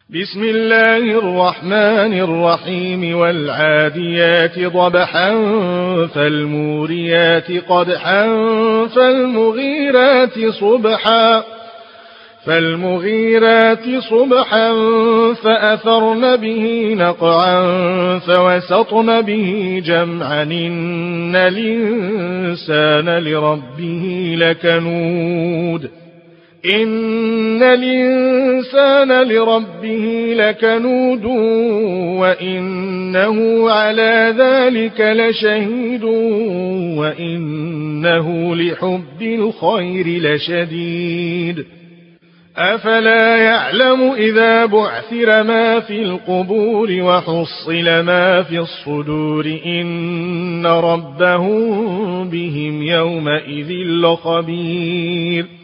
بسم الله الرحمن الرحيم والعاديات ضبحا فالموريات قدحا فالمغيرات صبحا فأثرن به نقعا فوسطن به جمعا إن الإنسان لربه لكنود وإنه على ذلك لشهيد وإنه لحب الخير لشديد أفلا يعلم إذا بعثر ما في القبور وحصل ما في الصدور إن ربهم بهم يومئذ لخبير